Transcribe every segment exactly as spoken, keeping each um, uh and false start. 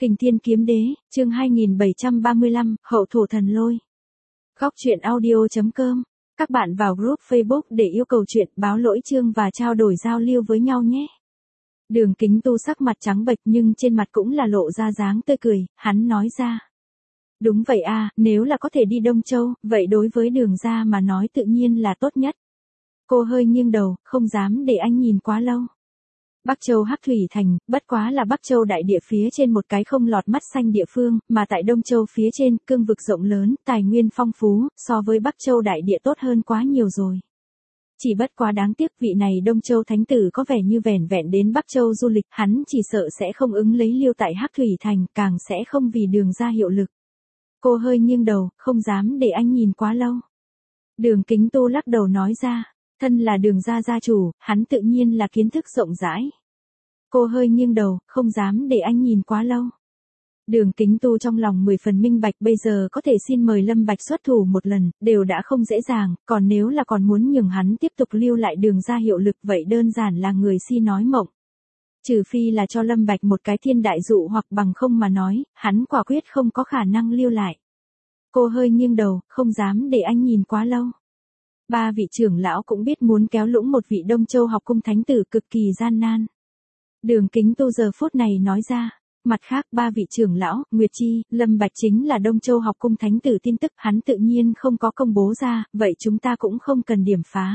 Kình Thiên Kiếm Đế, chương hai nghìn bảy trăm ba mươi lăm, Hậu Thổ Thần Lôi. Góc truyện audio chấm com. Các bạn vào group Facebook để yêu cầu chuyện, báo lỗi chương và trao đổi giao lưu với nhau nhé. Đường Kính Tu sắc mặt trắng bệch nhưng trên mặt cũng là lộ ra dáng tươi cười, hắn nói ra. Đúng vậy à, nếu là có thể đi Đông Châu, vậy đối với Đường gia mà nói tự nhiên là tốt nhất. Cô hơi nghiêng đầu, không dám để anh nhìn quá lâu. Bắc Châu Hắc Thủy Thành, bất quá là Bắc Châu đại địa phía trên một cái không lọt mắt xanh địa phương, mà tại Đông Châu phía trên, cương vực rộng lớn, tài nguyên phong phú, so với Bắc Châu đại địa tốt hơn quá nhiều rồi. Chỉ bất quá đáng tiếc vị này Đông Châu Thánh Tử có vẻ như vẻn vẹn đến Bắc Châu du lịch, hắn chỉ sợ sẽ không ứng lấy lưu tại Hắc Thủy Thành, càng sẽ không vì Đường gia hiệu lực. Cô hơi nghiêng đầu, không dám để anh nhìn quá lâu. Đường Kính Tu lắc đầu nói ra. Thân là Đường gia gia chủ, hắn tự nhiên là kiến thức rộng rãi. Cô hơi nghiêng đầu, không dám để anh nhìn quá lâu. Đường Kính Tu trong lòng mười phần minh bạch, bây giờ có thể xin mời Lâm Bạch xuất thủ một lần, đều đã không dễ dàng, còn nếu là còn muốn nhường hắn tiếp tục lưu lại Đường gia hiệu lực vậy đơn giản là người si nói mộng. Trừ phi là cho Lâm Bạch một cái thiên đại dụ hoặc bằng không mà nói, hắn quả quyết không có khả năng lưu lại. Cô hơi nghiêng đầu, không dám để anh nhìn quá lâu. Ba vị trưởng lão cũng biết muốn kéo lũng một vị Đông Châu học cung thánh tử cực kỳ gian nan. Đường Kính Tu giờ phút này nói ra, mặt khác ba vị trưởng lão, Nguyệt Chi, Lâm Bạch chính là Đông Châu học cung thánh tử tin tức hắn tự nhiên không có công bố ra, vậy chúng ta cũng không cần điểm phá.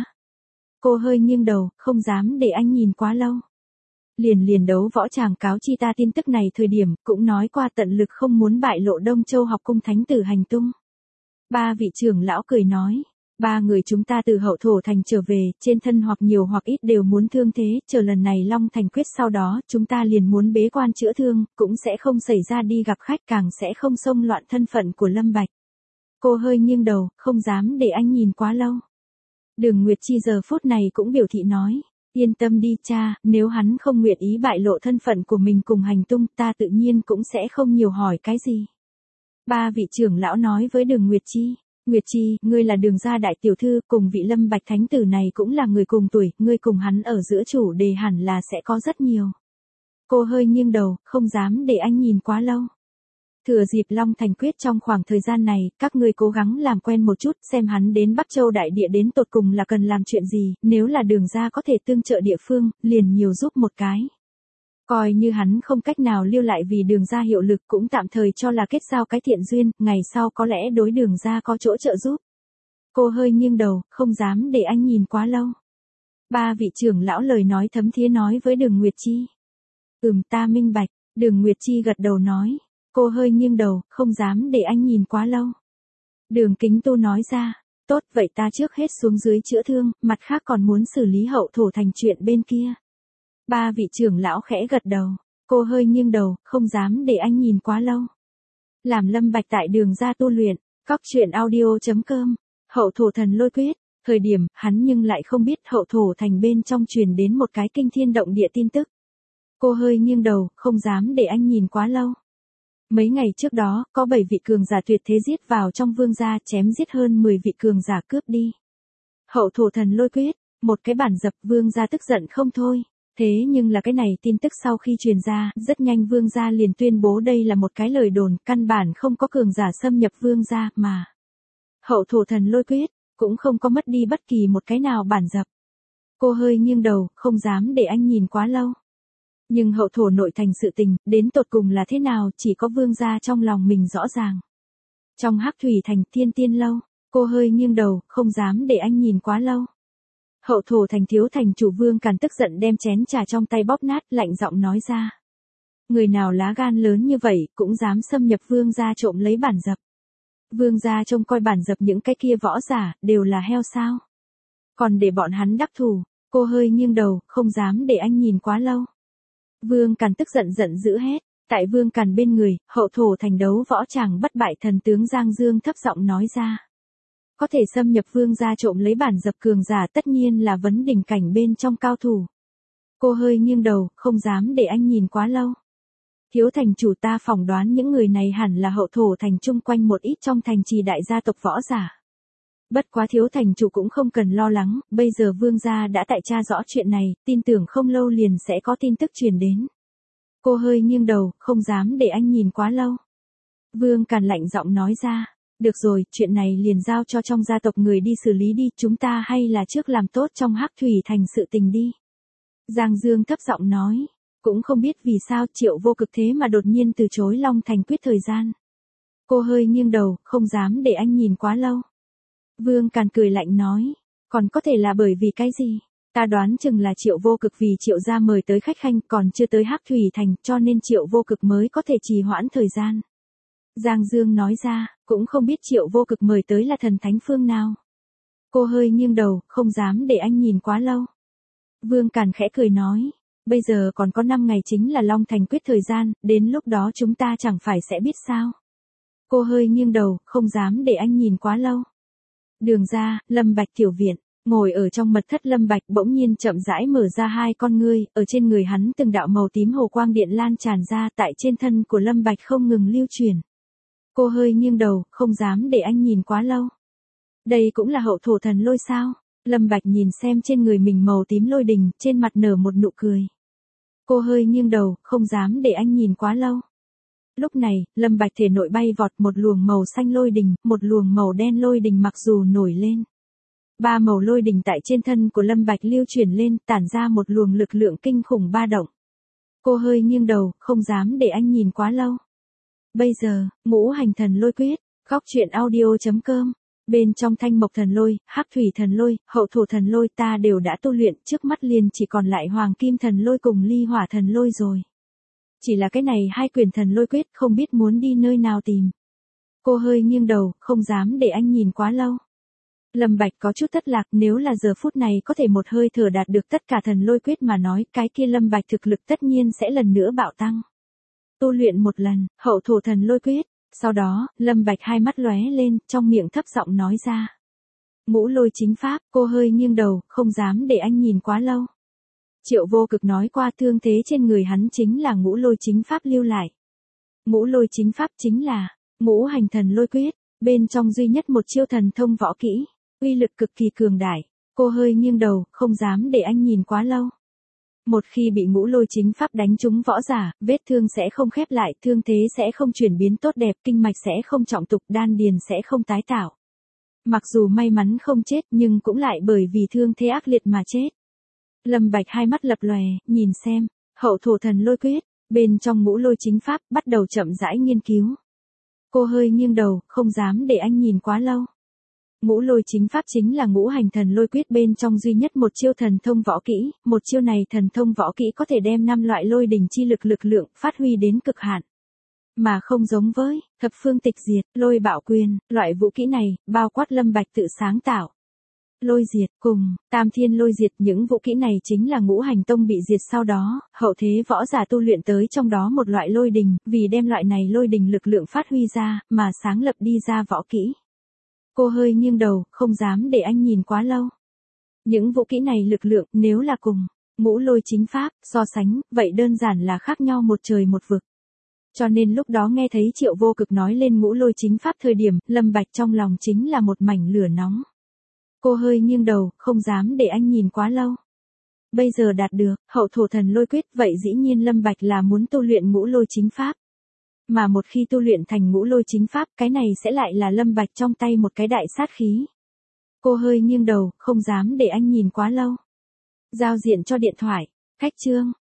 Cô hơi nghiêng đầu, không dám để anh nhìn quá lâu. Liền liền đấu võ tràng cáo chi ta tin tức này thời điểm, cũng nói qua tận lực không muốn bại lộ Đông Châu học cung thánh tử hành tung. Ba vị trưởng lão cười nói. Ba người chúng ta từ Hậu Thổ Thành trở về, trên thân hoặc nhiều hoặc ít đều muốn thương thế, chờ lần này Long Thành quyết sau đó, chúng ta liền muốn bế quan chữa thương, cũng sẽ không xảy ra đi gặp khách, càng sẽ không xông loạn thân phận của Lâm Bạch. Cô hơi nghiêng đầu, không dám để anh nhìn quá lâu. Đường Nguyệt Chi giờ phút này cũng biểu thị nói, yên tâm đi cha, nếu hắn không nguyện ý bại lộ thân phận của mình cùng hành tung, ta tự nhiên cũng sẽ không nhiều hỏi cái gì. Ba vị trưởng lão nói với Đường Nguyệt Chi. Nguyệt Chi, ngươi là Đường gia đại tiểu thư, cùng vị Lâm Bạch thánh tử này cũng là người cùng tuổi, ngươi cùng hắn ở giữa chủ đề hẳn là sẽ có rất nhiều. Cô hơi nghiêng đầu, không dám để anh nhìn quá lâu. Thừa dịp Long Thành quyết trong khoảng thời gian này, các ngươi cố gắng làm quen một chút, xem hắn đến Bắc Châu đại địa đến tột cùng là cần làm chuyện gì, nếu là Đường gia có thể tương trợ địa phương, liền nhiều giúp một cái. Coi như hắn không cách nào lưu lại vì Đường gia hiệu lực cũng tạm thời cho là kết giao cái thiện duyên, ngày sau có lẽ đối Đường gia có chỗ trợ giúp. Cô hơi nghiêng đầu, không dám để anh nhìn quá lâu. Ba vị trưởng lão lời nói thấm thía nói với Đường Nguyệt Chi. Ừm ta minh bạch, Đường Nguyệt Chi gật đầu nói. Cô hơi nghiêng đầu, không dám để anh nhìn quá lâu. Đường Kính Tu nói ra. Tốt vậy ta trước hết xuống dưới chữa thương, mặt khác còn muốn xử lý Hậu Thổ Thành chuyện bên kia. Ba vị trưởng lão khẽ gật đầu, cô hơi nghiêng đầu, không dám để anh nhìn quá lâu. Làm Lâm Bạch tại Đường gia tu luyện, góc truyện audio chấm com, Hậu Thổ Thần Lôi quyết, thời điểm, hắn nhưng lại không biết Hậu Thổ Thành bên trong truyền đến một cái kinh thiên động địa tin tức. Cô hơi nghiêng đầu, không dám để anh nhìn quá lâu. Mấy ngày trước đó, có bảy vị cường giả tuyệt thế giết vào trong vương gia chém giết hơn mười vị cường giả cướp đi. Hậu Thổ Thần Lôi quyết, một cái bản dập vương gia tức giận không thôi. Thế nhưng là cái này tin tức sau khi truyền ra, rất nhanh vương gia liền tuyên bố đây là một cái lời đồn, căn bản không có cường giả xâm nhập vương gia mà. Hậu Thổ Thần Lôi quyết, cũng không có mất đi bất kỳ một cái nào bản dập. Cô hơi nghiêng đầu, không dám để anh nhìn quá lâu. Nhưng Hậu Thổ nội thành sự tình, đến tột cùng là thế nào, chỉ có vương gia trong lòng mình rõ ràng. Trong Hắc Thủy Thành Thiên Tiên Lâu, cô hơi nghiêng đầu, không dám để anh nhìn quá lâu. Hậu Thổ Thành thiếu thành chủ Vương Càn tức giận đem chén trà trong tay bóp nát, lạnh giọng nói ra. Người nào lá gan lớn như vậy, cũng dám xâm nhập vương gia trộm lấy bản dập. Vương gia trông coi bản dập những cái kia võ giả, đều là heo sao. Còn để bọn hắn đắc thủ, cô hơi nghiêng đầu, không dám để anh nhìn quá lâu. Vương Càn tức giận giận dữ hết, tại Vương Càn bên người, Hậu Thổ Thành đấu võ tràng bất bại thần tướng Giang Dương thấp giọng nói ra. Có thể xâm nhập vương gia trộm lấy bản dập cường giả tất nhiên là vấn đỉnh cảnh bên trong cao thủ. Cô hơi nghiêng đầu, không dám để anh nhìn quá lâu. Thiếu thành chủ ta phỏng đoán những người này hẳn là Hậu Thổ Thành chung quanh một ít trong thành trì đại gia tộc võ giả. Bất quá thiếu thành chủ cũng không cần lo lắng, bây giờ vương gia đã tại tra rõ chuyện này, tin tưởng không lâu liền sẽ có tin tức truyền đến. Cô hơi nghiêng đầu, không dám để anh nhìn quá lâu. Vương Càn lạnh giọng nói ra. Được rồi, chuyện này liền giao cho trong gia tộc người đi xử lý đi, chúng ta hay là trước làm tốt trong Hắc Thủy Thành sự tình đi. Giang Dương thấp giọng nói. Cũng không biết vì sao Triệu Vô Cực thế mà đột nhiên từ chối Long Thành quyết thời gian. Cô hơi nghiêng đầu, không dám để anh nhìn quá lâu. Vương Càn cười lạnh nói. Còn có thể là bởi vì cái gì? Ta đoán chừng là Triệu Vô Cực vì Triệu gia mời tới khách khanh còn chưa tới Hắc Thủy Thành cho nên Triệu Vô Cực mới có thể trì hoãn thời gian. Giang Dương nói ra, cũng không biết Triệu Vô Cực mời tới là thần thánh phương nào. Cô hơi nghiêng đầu, không dám để anh nhìn quá lâu. Vương Càn khẽ cười nói, bây giờ còn có năm ngày chính là Long Thành quyết thời gian, đến lúc đó chúng ta chẳng phải sẽ biết sao. Cô hơi nghiêng đầu, không dám để anh nhìn quá lâu. Đường ra, Lâm Bạch tiểu viện, ngồi ở trong mật thất Lâm Bạch bỗng nhiên chậm rãi mở ra hai con ngươi, ở trên người hắn từng đạo màu tím hồ quang điện lan tràn ra tại trên thân của Lâm Bạch không ngừng lưu truyền. Cô hơi nghiêng đầu, không dám để anh nhìn quá lâu. Đây cũng là hậu thổ thần lôi sao? Lâm Bạch nhìn xem trên người mình màu tím lôi đình, trên mặt nở một nụ cười. Cô hơi nghiêng đầu, không dám để anh nhìn quá lâu. Lúc này, Lâm Bạch thể nội bay vọt một luồng màu xanh lôi đình, một luồng màu đen lôi đình mặc dù nổi lên. Ba màu lôi đình tại trên thân của Lâm Bạch lưu chuyển lên, tản ra một luồng lực lượng kinh khủng ba động. Cô hơi nghiêng đầu, không dám để anh nhìn quá lâu. Bây giờ, Ngũ Hành Thần Lôi Quyết, góc truyện audio chấm com. Bên trong Thanh Mộc Thần Lôi, Hắc Thủy Thần Lôi, Hậu Thổ Thần Lôi ta đều đã tu luyện, trước mắt liền chỉ còn lại Hoàng Kim Thần Lôi cùng Ly Hỏa Thần Lôi rồi. Chỉ là cái này hai quyền Thần Lôi Quyết không biết muốn đi nơi nào tìm. Cô hơi nghiêng đầu, không dám để anh nhìn quá lâu. Lâm Bạch có chút thất lạc, nếu là giờ phút này có thể một hơi thở đạt được tất cả Thần Lôi Quyết mà nói, cái kia Lâm Bạch thực lực tất nhiên sẽ lần nữa bạo tăng. Tu luyện một lần, Hậu Thổ Thần Lôi Quyết, sau đó, Lâm Bạch hai mắt lóe lên, trong miệng thấp giọng nói ra. Ngũ Lôi Chính Pháp, cô hơi nghiêng đầu, không dám để anh nhìn quá lâu. Triệu Vô Cực nói qua thương thế trên người hắn chính là Ngũ Lôi Chính Pháp lưu lại. Ngũ Lôi Chính Pháp chính là Ngũ Hành Thần Lôi Quyết, bên trong duy nhất một chiêu thần thông võ kỹ, uy lực cực kỳ cường đại. Cô hơi nghiêng đầu, không dám để anh nhìn quá lâu. Một khi bị Ngũ Lôi Chính Pháp đánh trúng võ giả, vết thương sẽ không khép lại, thương thế sẽ không chuyển biến tốt đẹp, kinh mạch sẽ không trọng tục, đan điền sẽ không tái tạo. Mặc dù may mắn không chết nhưng cũng lại bởi vì thương thế ác liệt mà chết. Lâm Bạch hai mắt lập lòe, nhìn xem, Hậu Thổ Thần Lôi Quyết, bên trong Ngũ Lôi Chính Pháp, bắt đầu chậm rãi nghiên cứu. Cô hơi nghiêng đầu, không dám để anh nhìn quá lâu. Ngũ Lôi Chính Pháp chính là Ngũ Hành Thần Lôi Quyết bên trong duy nhất một chiêu thần thông võ kỹ, một chiêu này thần thông võ kỹ có thể đem năm loại lôi đỉnh chi lực lực lượng phát huy đến cực hạn. Mà không giống với Thập Phương Tịch Diệt, Lôi Bạo Quyền, loại vũ kỹ này, bao quát Lâm Bạch tự sáng tạo. Lôi Diệt cùng Tam Thiên Lôi Diệt, những vũ kỹ này chính là Ngũ Hành Tông bị diệt sau đó, hậu thế võ giả tu luyện tới trong đó một loại lôi đình, vì đem loại này lôi đình lực lượng phát huy ra, mà sáng lập đi ra võ kỹ. Cô hơi nghiêng đầu, không dám để anh nhìn quá lâu. Những vũ kỹ này lực lượng, nếu là cùng Ngũ Lôi Chính Pháp, so sánh, vậy đơn giản là khác nhau một trời một vực. Cho nên lúc đó nghe thấy Triệu Vô Cực nói lên Ngũ Lôi Chính Pháp thời điểm, Lâm Bạch trong lòng chính là một mảnh lửa nóng. Cô hơi nghiêng đầu, không dám để anh nhìn quá lâu. Bây giờ đạt được Hậu Thổ Thần Lôi Quyết, vậy dĩ nhiên Lâm Bạch là muốn tu luyện Ngũ Lôi Chính Pháp. Mà một khi tu luyện thành Ngũ Lôi Chính Pháp, cái này sẽ lại là Lâm Bạch trong tay một cái đại sát khí. Cô hơi nghiêng đầu, không dám để anh nhìn quá lâu. Giao diện cho điện thoại, khách chương,